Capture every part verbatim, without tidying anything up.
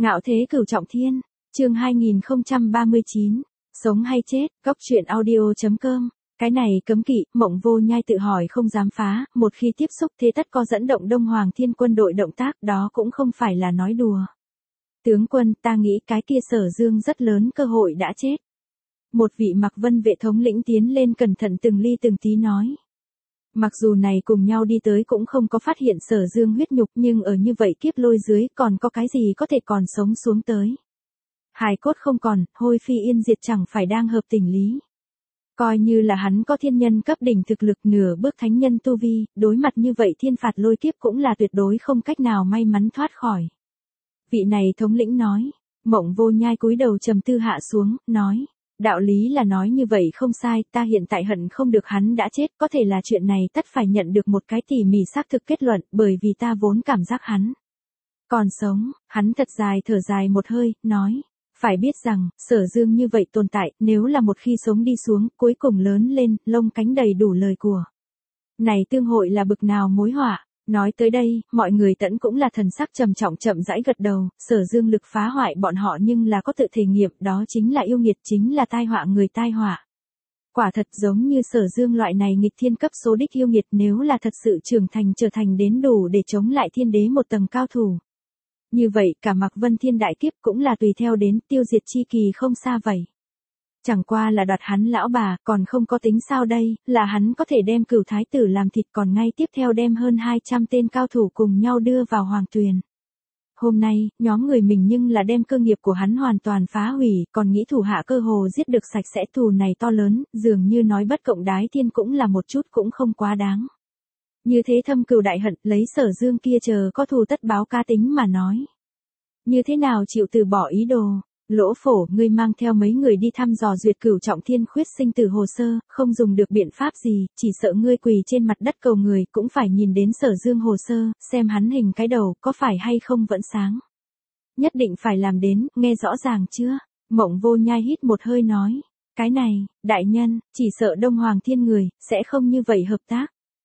Ngạo thế cửu trọng thiên, chương hai nghìn không trăm ba mươi chín, sống hay chết, góc truyện audio.com. Cái này cấm kỵ, Mộng Vô Nhai tự hỏi không dám phá, một khi tiếp xúc thế tất có dẫn động Đông Hoàng Thiên quân đội động tác, đó cũng không phải là nói đùa. Tướng quân, ta nghĩ cái kia Sở Dương rất lớn cơ hội đã chết. Một vị Mặc Vân vệ thống lĩnh tiến lên cẩn thận từng ly từng tí nói. Mặc dù này cùng nhau đi tới cũng không có phát hiện Sở Dương huyết nhục, nhưng ở như vậy kiếp lôi dưới còn có cái gì có thể còn sống xuống tới. Hài cốt không còn, hôi phi yên diệt chẳng phải đang hợp tình lý. Coi như là hắn có thiên nhân cấp đỉnh thực lực nửa bước thánh nhân tu vi, đối mặt như vậy thiên phạt lôi kiếp cũng là tuyệt đối không cách nào may mắn thoát khỏi. Vị này thống lĩnh nói. Mộng Vô Nhai cúi đầu trầm tư hạ xuống, nói. Đạo lý là nói như vậy không sai, ta hiện tại hận không được hắn đã chết, có thể là chuyện này tất phải nhận được một cái tỉ mỉ xác thực kết luận, bởi vì ta vốn cảm giác hắn còn sống. Hắn thật dài thở dài một hơi, nói. Phải biết rằng, Sở Dương như vậy tồn tại, nếu là một khi sống đi xuống, cuối cùng lớn lên, lông cánh đầy đủ lời của. Này tương hội là bực nào mối họa. Nói tới đây, mọi người tẫn cũng là thần sắc trầm trọng chậm rãi gật đầu, Sở Dương lực phá hoại bọn họ nhưng là có tự thể nghiệm, đó chính là yêu nghiệt, chính là tai họa người tai họa. Quả thật giống như Sở Dương loại này nghịch thiên cấp số đích yêu nghiệt, nếu là thật sự trưởng thành trở thành đến đủ để chống lại thiên đế một tầng cao thủ. Như vậy cả Mạc Vân Thiên đại kiếp cũng là tùy theo đến tiêu diệt chi kỳ không xa vậy. Chẳng qua là đoạt hắn lão bà, còn không có tính sao đây, là hắn có thể đem Cửu thái tử làm thịt, còn ngay tiếp theo đem hơn hai trăm tên cao thủ cùng nhau đưa vào hoàng tuyền. Hôm nay, nhóm người mình nhưng là đem cơ nghiệp của hắn hoàn toàn phá hủy, còn nghĩ thủ hạ cơ hồ giết được sạch sẽ, thù này to lớn, dường như nói bất cộng đái thiên cũng là một chút cũng không quá đáng. Như thế thâm cừu đại hận, lấy Sở Dương kia chờ có thù tất báo cá tính mà nói. Như thế nào chịu từ bỏ ý đồ? Lỗ Phổ, ngươi mang theo mấy người đi thăm dò duyệt Cửu trọng thiên khuyết sinh tử hồ sơ, không dùng được biện pháp gì, chỉ sợ ngươi quỳ trên mặt đất cầu người, cũng phải nhìn đến Sở Dương hồ sơ, xem hắn hình cái đầu, có phải hay không vẫn sáng. Nhất định phải làm đến, nghe rõ ràng chưa? Mộng Vô Nhai hít một hơi nói. Cái này, đại nhân, chỉ sợ Đông Hoàng Thiên người, sẽ không như vậy hợp tác.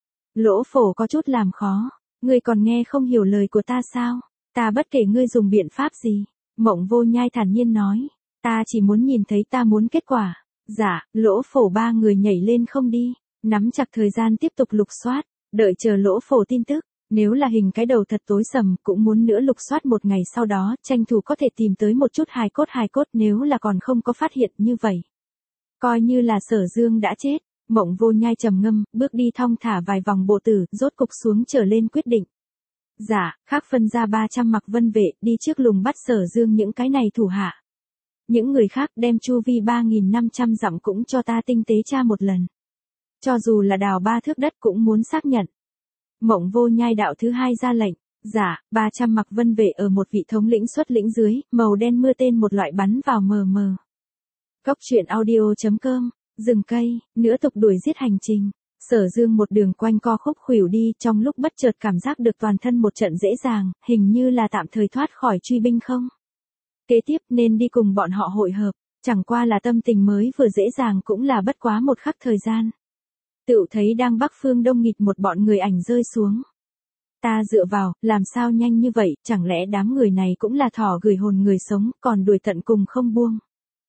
Lỗ Phổ có chút làm khó. Ngươi còn nghe không hiểu lời của ta sao? Ta bất kể ngươi dùng biện pháp gì. Mộng Vô Nhai thản nhiên nói. Ta chỉ muốn nhìn thấy ta muốn kết quả. Dạ, Lỗ Phổ ba người nhảy lên không đi. Nắm chặt thời gian tiếp tục lục soát. Đợi chờ Lỗ Phổ tin tức. Nếu là hình cái đầu thật tối sầm, cũng muốn nữa lục soát một ngày sau đó, tranh thủ có thể tìm tới một chút hài cốt hài cốt, nếu là còn không có phát hiện như vậy. Coi như là Sở Dương đã chết. Mộng Vô Nhai trầm ngâm, bước đi thong thả vài vòng bộ tử, rốt cục xuống trở lên quyết định. Dạ, khác phân ra ba trăm Mặc Vân vệ, đi trước lùng bắt Sở Dương những cái này thủ hạ. Những người khác đem chu vi ba nghìn năm trăm dặm cũng cho ta tinh tế tra một lần. Cho dù là đào ba thước đất cũng muốn xác nhận. Mộng Vô Nhai đạo thứ hai ra lệnh. Dạ, ba trăm Mặc Vân vệ ở một vị thống lĩnh xuất lĩnh dưới, màu đen mưa tên một loại bắn vào mờ mờ. Góc truyện audio.com. Rừng cây, nữa tục đuổi giết hành trình. Sở Dương một đường quanh co khúc khuỷu đi, trong lúc bất chợt cảm giác được toàn thân một trận dễ dàng, hình như là tạm thời thoát khỏi truy binh không. Kế tiếp nên đi cùng bọn họ hội hợp, chẳng qua là tâm tình mới vừa dễ dàng cũng là bất quá một khắc thời gian. Tựu thấy đang bắc phương đông nghịt một bọn người ảnh rơi xuống. Ta dựa vào, làm sao nhanh như vậy, chẳng lẽ đám người này cũng là thỏ gửi hồn người sống, còn đuổi tận cùng không buông.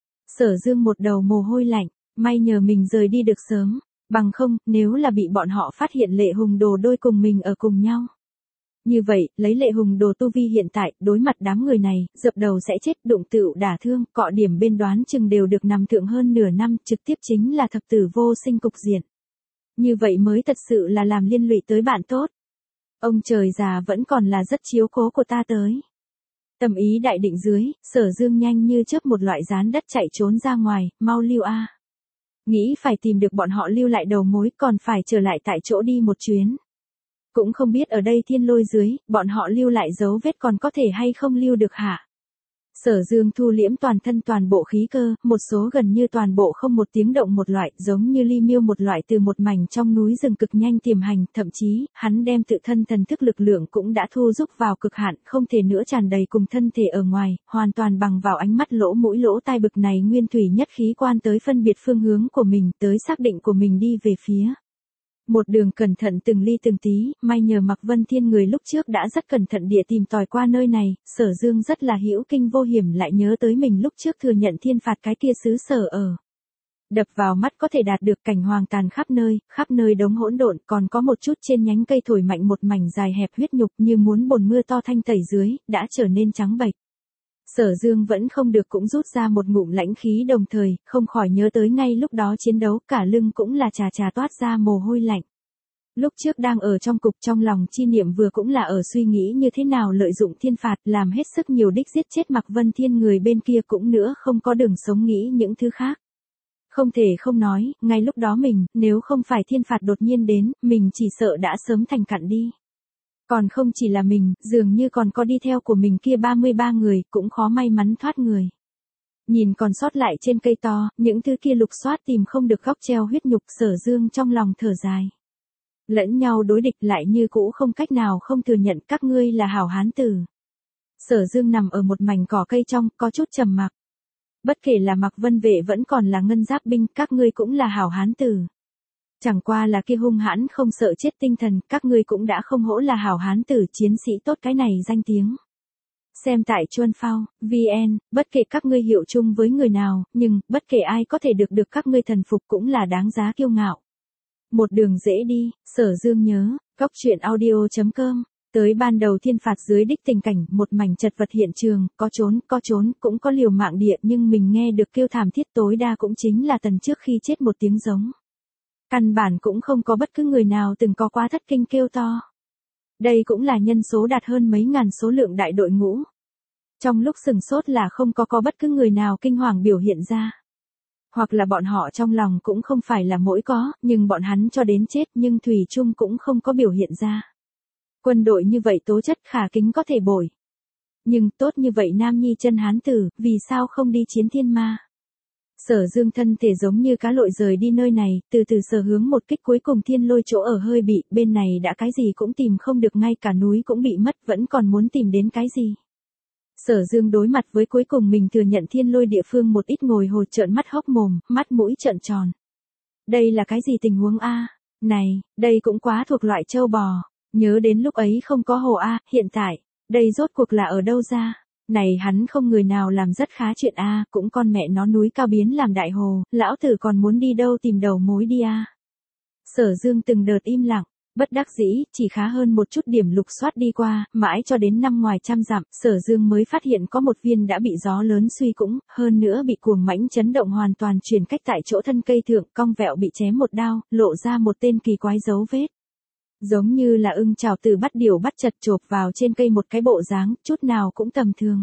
Sở Dương một đầu mồ hôi lạnh. May nhờ mình rời đi được sớm, bằng không, nếu là bị bọn họ phát hiện Lệ Hùng Đồ đôi cùng mình ở cùng nhau. Như vậy, lấy Lệ Hùng Đồ tu vi hiện tại, đối mặt đám người này, dập đầu sẽ chết, đụng tựu đả thương, cọ điểm bên đoán chừng đều được nằm thượng hơn nửa năm, trực tiếp chính là thập tử vô sinh cục diện. Như vậy mới thật sự là làm liên lụy tới bạn tốt. Ông trời già vẫn còn là rất chiếu cố của ta tới. Tâm ý đại định dưới, Sở Dương nhanh như chớp một loại gián đất chạy trốn ra ngoài, mau lưu a. Nghĩ phải tìm được bọn họ lưu lại đầu mối, còn phải trở lại tại chỗ đi một chuyến. Cũng không biết ở đây thiên lôi dưới, bọn họ lưu lại dấu vết còn có thể hay không lưu được hả? Sở Dương thu liễm toàn thân toàn bộ khí cơ, một số gần như toàn bộ không một tiếng động một loại, giống như ly miêu một loại từ một mảnh trong núi rừng cực nhanh tiềm hành, thậm chí, hắn đem tự thân thần thức lực lượng cũng đã thu giúp vào cực hạn, không thể nữa tràn đầy cùng thân thể ở ngoài, hoàn toàn bằng vào ánh mắt lỗ mũi lỗ tai bực này nguyên thủy nhất khí quan tới phân biệt phương hướng của mình, tới xác định của mình đi về phía Một đường cẩn thận từng ly từng tí, may nhờ Mạc Vân Thiên người lúc trước đã rất cẩn thận địa tìm tòi qua nơi này, Sở Dương rất là hữu kinh vô hiểm lại nhớ tới mình lúc trước thừa nhận thiên phạt cái kia xứ sở ở. Đập vào mắt có thể đạt được cảnh hoàng tàn khắp nơi, khắp nơi đống hỗn độn, còn có một chút trên nhánh cây thổi mạnh một mảnh dài hẹp huyết nhục như muốn bồn mưa to thanh tẩy dưới, đã trở nên trắng bệch. Sở Dương vẫn không được cũng rút ra một ngụm lãnh khí đồng thời, không khỏi nhớ tới ngay lúc đó chiến đấu cả lưng cũng là trà trà toát ra mồ hôi lạnh. Lúc trước đang ở trong cục trong lòng chi niệm vừa cũng là ở suy nghĩ như thế nào lợi dụng thiên phạt làm hết sức nhiều đích giết chết Mạc Vân Thiên người bên kia cũng nữa không có đường sống nghĩ những thứ khác. Không thể không nói, ngay lúc đó mình, nếu không phải thiên phạt đột nhiên đến, mình chỉ sợ đã sớm thành cặn đi. Còn không chỉ là mình, dường như còn có đi theo của mình kia ba mươi ba người, cũng khó may mắn thoát người. Nhìn còn sót lại trên cây to, những thứ kia lục soát tìm không được góc treo huyết nhục, Sở Dương trong lòng thở dài. Lẫn nhau đối địch lại như cũ không cách nào không thừa nhận các ngươi là hảo hán tử. Sở Dương nằm ở một mảnh cỏ cây trong, có chút trầm mặc. Bất kể là Mạc Vân Vệ vẫn còn là ngân giáp binh, các ngươi cũng là hảo hán tử. Chẳng qua là kia hung hãn không sợ chết tinh thần, các ngươi cũng đã không hổ là hảo hán tử chiến sĩ tốt cái này danh tiếng. Xem tại Chuân Phao, vê en, bất kể các ngươi hiệu chung với người nào, nhưng, bất kể ai có thể được được các ngươi thần phục cũng là đáng giá kiêu ngạo. Một đường dễ đi, Sở Dương nhớ, góc truyện audio chấm com. Tới ban đầu thiên phạt dưới đích tình cảnh, một mảnh chật vật hiện trường, có trốn, có trốn, cũng có liều mạng địa nhưng mình nghe được kêu thảm thiết tối đa cũng chính là tần trước khi chết một tiếng giống. Căn bản cũng không có bất cứ người nào từng có quá thất kinh kêu to. Đây cũng là nhân số đạt hơn mấy ngàn số lượng đại đội ngũ. Trong lúc sừng sốt là không có có bất cứ người nào kinh hoàng biểu hiện ra. Hoặc là bọn họ trong lòng cũng không phải là mỗi có, nhưng bọn hắn cho đến chết nhưng thủy chung cũng không có biểu hiện ra. Quân đội như vậy tố chất khả kính có thể bồi. Nhưng tốt như vậy nam nhi chân hán tử, vì sao không đi chiến thiên ma? Sở Dương thân thể giống như cá lội rời đi nơi này, từ từ sở hướng một kích cuối cùng thiên lôi chỗ ở hơi bị, bên này đã cái gì cũng tìm không được ngay cả núi cũng bị mất vẫn còn muốn tìm đến cái gì. Sở Dương đối mặt với cuối cùng mình thừa nhận thiên lôi địa phương một ít ngồi hồi trợn mắt hốc mồm, mắt mũi trợn tròn. Đây là cái gì tình huống a? Này, đây cũng quá thuộc loại châu bò. Nhớ đến lúc ấy không có hồ a, hiện tại, đây rốt cuộc là ở đâu ra? Này hắn không người nào làm rất khá chuyện a, cũng con mẹ nó núi cao biến làm đại hồ, lão tử còn muốn đi đâu tìm đầu mối đi a. Sở Dương từng đợt im lặng, bất đắc dĩ, chỉ khá hơn một chút điểm lục soát đi qua, mãi cho đến năm ngoài trăm dặm, Sở Dương mới phát hiện có một viên đã bị gió lớn suy cũng, hơn nữa bị cuồng mãnh chấn động hoàn toàn chuyển cách tại chỗ thân cây thượng, cong vẹo bị chém một đao, lộ ra một tên kỳ quái dấu vết. Giống như là ưng chảo từ bắt điểu bắt chật chộp vào trên cây một cái bộ dáng, chút nào cũng tầm thường.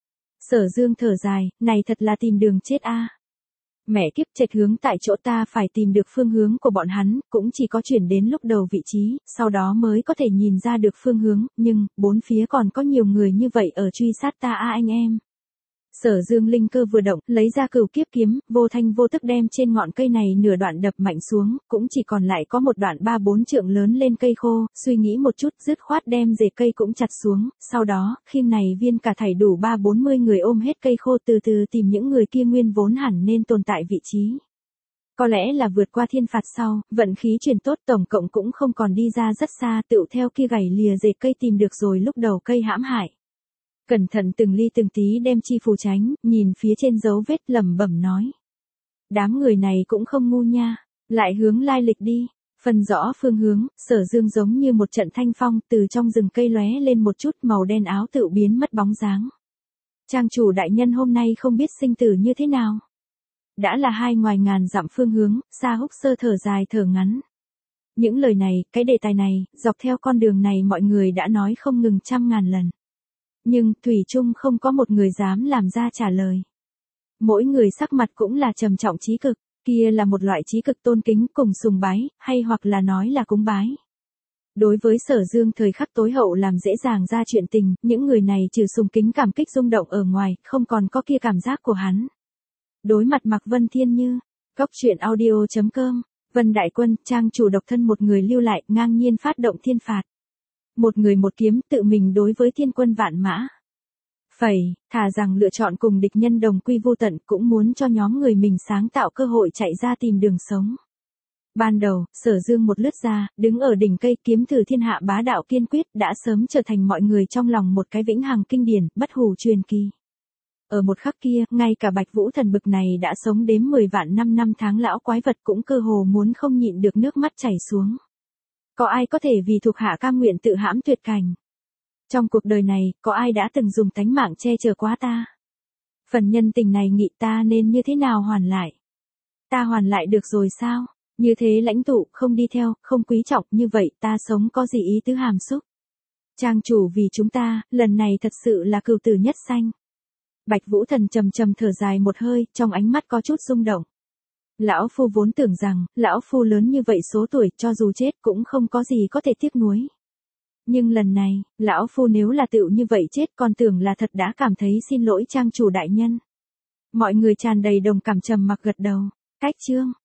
Sở Dương thở dài, này thật là tìm đường chết a. Mẹ kiếp trạch hướng tại chỗ ta phải tìm được phương hướng của bọn hắn, cũng chỉ có chuyển đến lúc đầu vị trí, sau đó mới có thể nhìn ra được phương hướng, nhưng, bốn phía còn có nhiều người như vậy ở truy sát ta a anh em. Sở Dương linh cơ vừa động, lấy ra cửu kiếp kiếm, vô thanh vô tức đem trên ngọn cây này nửa đoạn đập mạnh xuống, cũng chỉ còn lại có một đoạn ba bốn trượng lớn lên cây khô, suy nghĩ một chút, dứt khoát đem rễ cây cũng chặt xuống, sau đó, khiêm này viên cả thảy đủ ba bốn mươi người ôm hết cây khô từ từ tìm những người kia nguyên vốn hẳn nên tồn tại vị trí. Có lẽ là vượt qua thiên phạt sau, vận khí chuyển tốt tổng cộng cũng không còn đi ra rất xa, tựu theo kia gảy lìa rễ cây tìm được rồi lúc đầu cây hãm hại. Cẩn thận từng ly từng tí đem chi phù tránh, nhìn phía trên dấu vết lẩm bẩm nói. Đám người này cũng không ngu nha, lại hướng lai lịch đi, phân rõ phương hướng, Sở Dương giống như một trận thanh phong từ trong rừng cây lóe lên một chút màu đen áo tự biến mất bóng dáng. Trang chủ đại nhân hôm nay không biết sinh tử như thế nào. Đã là hai ngoài ngàn dặm phương hướng, Sa Húc Sơ thở dài thở ngắn. Những lời này, cái đề tài này, dọc theo con đường này mọi người đã nói không ngừng trăm ngàn lần. Nhưng, thủy chung không có một người dám làm ra trả lời. Mỗi người sắc mặt cũng là trầm trọng trí cực, kia là một loại trí cực tôn kính cùng sùng bái, hay hoặc là nói là cúng bái. Đối với Sở Dương thời khắc tối hậu làm dễ dàng ra chuyện tình, những người này trừ sùng kính cảm kích rung động ở ngoài, không còn có kia cảm giác của hắn. Đối mặt Mạc Vân Thiên như, góc truyện audio chấm com, Vân Đại Quân, trang chủ độc thân một người lưu lại, ngang nhiên phát động thiên phạt. Một người một kiếm tự mình đối với thiên quân vạn mã. Phẩy, thà rằng lựa chọn cùng địch nhân đồng quy vô tận cũng muốn cho nhóm người mình sáng tạo cơ hội chạy ra tìm đường sống. Ban đầu, Sở Dương một lướt ra, đứng ở đỉnh cây kiếm thử thiên hạ bá đạo kiên quyết đã sớm trở thành mọi người trong lòng một cái vĩnh hằng kinh điển, bất hủ truyền kỳ. Ở một khắc kia, ngay cả Bạch Vũ Thần bực này đã sống đếm mười vạn năm năm tháng lão quái vật cũng cơ hồ muốn không nhịn được nước mắt chảy xuống. Có ai có thể vì thuộc hạ cam nguyện tự hãm tuyệt cảnh? Trong cuộc đời này, có ai đã từng dùng tánh mạng che chở quá ta? Phần nhân tình này nghị ta nên như thế nào hoàn lại? Ta hoàn lại được rồi sao? Như thế lãnh tụ, không đi theo, không quý trọng, như vậy ta sống có gì ý tứ hàm xúc? Trang chủ vì chúng ta, lần này thật sự là cừu tử nhất sanh. Bạch Vũ Thần trầm trầm thở dài một hơi, trong ánh mắt có chút rung động. Lão Phu vốn tưởng rằng, Lão Phu lớn như vậy số tuổi, cho dù chết cũng không có gì có thể tiếc nuối. Nhưng lần này, Lão Phu nếu là tựu như vậy chết còn tưởng là thật đã cảm thấy xin lỗi trang chủ đại nhân. Mọi người tràn đầy đồng cảm trầm mặc gật đầu. Cách chương.